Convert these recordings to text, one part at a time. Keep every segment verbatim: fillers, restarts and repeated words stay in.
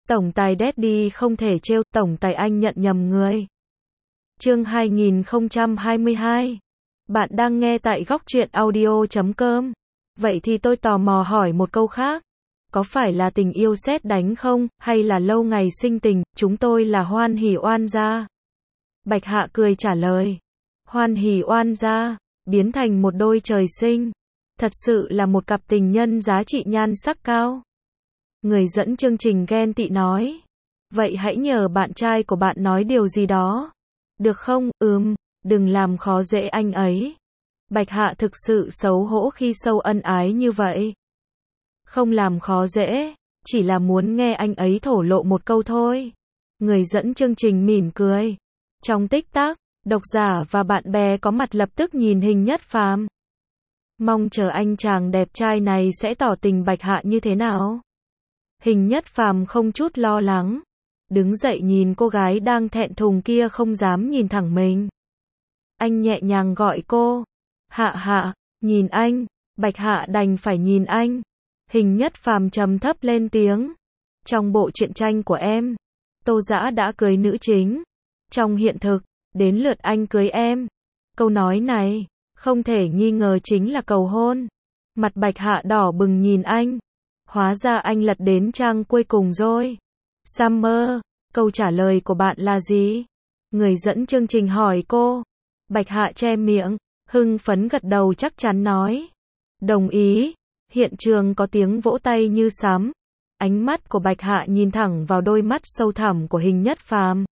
Tổng tài Daddy không thể trêu, tổng tài anh nhận nhầm người. Chương hai nghìn không trăm hai mươi hai. Bạn đang nghe tại góc truyện audio chấm com. Vậy thì tôi tò mò hỏi một câu khác. Có phải là tình yêu sét đánh không, hay là lâu ngày sinh tình, chúng tôi là Hoan Hỉ Oan gia. Bạch Hạ cười trả lời. Hoan Hỉ Oan gia, biến thành một đôi trời sinh. Thật sự là một cặp tình nhân giá trị nhan sắc cao. Người dẫn chương trình ghen tị nói. Vậy hãy nhờ bạn trai của bạn nói điều gì đó. Được không? Ừm, đừng làm khó dễ anh ấy. Bạch Hạ thực sự xấu hổ khi sâu ân ái như vậy. Không làm khó dễ, chỉ là muốn nghe anh ấy thổ lộ một câu thôi. Người dẫn chương trình mỉm cười. Trong tích tắc, độc giả và bạn bè có mặt lập tức nhìn Hình Nhất Phàm. Mong chờ anh chàng đẹp trai này sẽ tỏ tình Bạch Hạ như thế nào. Hình Nhất Phàm không chút lo lắng, đứng dậy nhìn cô gái đang thẹn thùng kia không dám nhìn thẳng mình. Anh nhẹ nhàng gọi cô. Hạ Hạ, nhìn anh. Bạch Hạ đành phải nhìn anh. Hình Nhất Phàm trầm thấp lên tiếng. Trong bộ truyện tranh của em, Tô Dã đã cưới nữ chính. Trong hiện thực, đến lượt anh cưới em. Câu nói này, không thể nghi ngờ chính là cầu hôn. Mặt Bạch Hạ đỏ bừng nhìn anh. Hóa ra anh lật đến trang cuối cùng rồi. Summer, câu trả lời của bạn là gì? Người dẫn chương trình hỏi cô. Bạch Hạ che miệng, hưng phấn gật đầu chắc chắn nói. Đồng ý. Hiện trường có tiếng vỗ tay như sấm. Ánh mắt của Bạch Hạ nhìn thẳng vào đôi mắt sâu thẳm của Hình Nhất Phàm.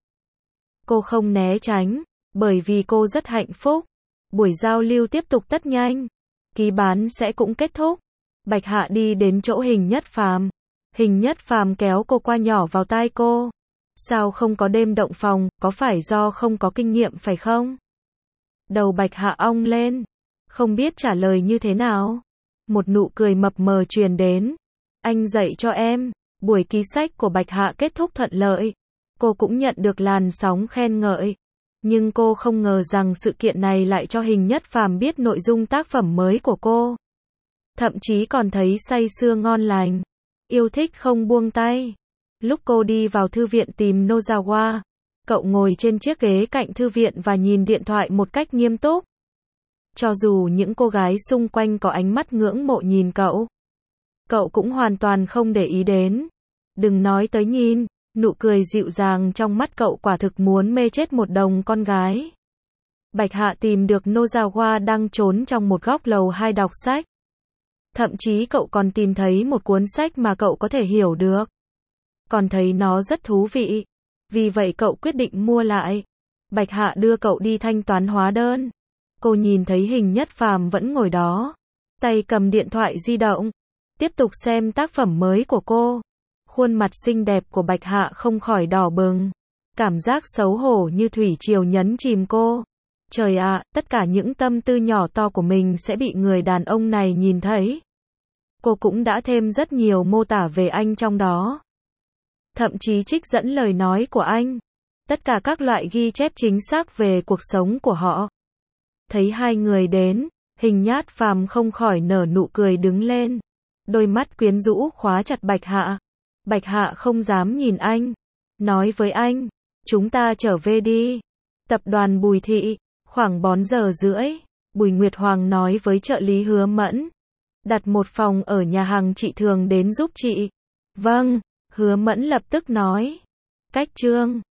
Cô không né tránh, bởi vì cô rất hạnh phúc. Buổi giao lưu tiếp tục tất nhanh. Ký bán sẽ cũng kết thúc. Bạch Hạ đi đến chỗ Hình Nhất Phàm. Hình Nhất Phàm kéo cô qua nhỏ vào tai cô. Sao không có đêm động phòng, có phải do không có kinh nghiệm phải không? Đầu Bạch Hạ ong lên, không biết trả lời như thế nào. Một nụ cười mập mờ truyền đến. Anh dạy cho em. Buổi ký sách của Bạch Hạ kết thúc thuận lợi. Cô cũng nhận được làn sóng khen ngợi. Nhưng cô không ngờ rằng sự kiện này lại cho Hình Nhất Phàm biết nội dung tác phẩm mới của cô. Thậm chí còn thấy say sưa ngon lành. Yêu thích không buông tay. Lúc cô đi vào thư viện tìm Nozawa, cậu ngồi trên chiếc ghế cạnh thư viện và nhìn điện thoại một cách nghiêm túc. Cho dù những cô gái xung quanh có ánh mắt ngưỡng mộ nhìn cậu, cậu cũng hoàn toàn không để ý đến. Đừng nói tới nhìn, nụ cười dịu dàng trong mắt cậu quả thực muốn mê chết một đồng con gái. Bạch Hạ tìm được Nozawa đang trốn trong một góc lầu hai đọc sách. Thậm chí cậu còn tìm thấy một cuốn sách mà cậu có thể hiểu được. Còn thấy nó rất thú vị. Vì vậy cậu quyết định mua lại. Bạch Hạ đưa cậu đi thanh toán hóa đơn. Cô nhìn thấy Hình Nhất Phàm vẫn ngồi đó. Tay cầm điện thoại di động. Tiếp tục xem tác phẩm mới của cô. Khuôn mặt xinh đẹp của Bạch Hạ không khỏi đỏ bừng. Cảm giác xấu hổ như thủy triều nhấn chìm cô. Trời ạ, tất cả những tâm tư nhỏ to của mình sẽ bị người đàn ông này nhìn thấy. Cô cũng đã thêm rất nhiều mô tả về anh trong đó. Thậm chí trích dẫn lời nói của anh. Tất cả các loại ghi chép chính xác về cuộc sống của họ. Thấy hai người đến, Hình Nhất Phàm không khỏi nở nụ cười đứng lên. Đôi mắt quyến rũ khóa chặt Bạch Hạ. Bạch Hạ không dám nhìn anh. Nói với anh, chúng ta trở về đi. Tập đoàn Bùi Thị, khoảng bốn giờ rưỡi, Bùi Nguyệt Hoàng nói với trợ lý Hứa Mẫn. Đặt một phòng ở nhà hàng chị thường đến giúp chị. Vâng, Hứa Mẫn lập tức nói. Cách Trương.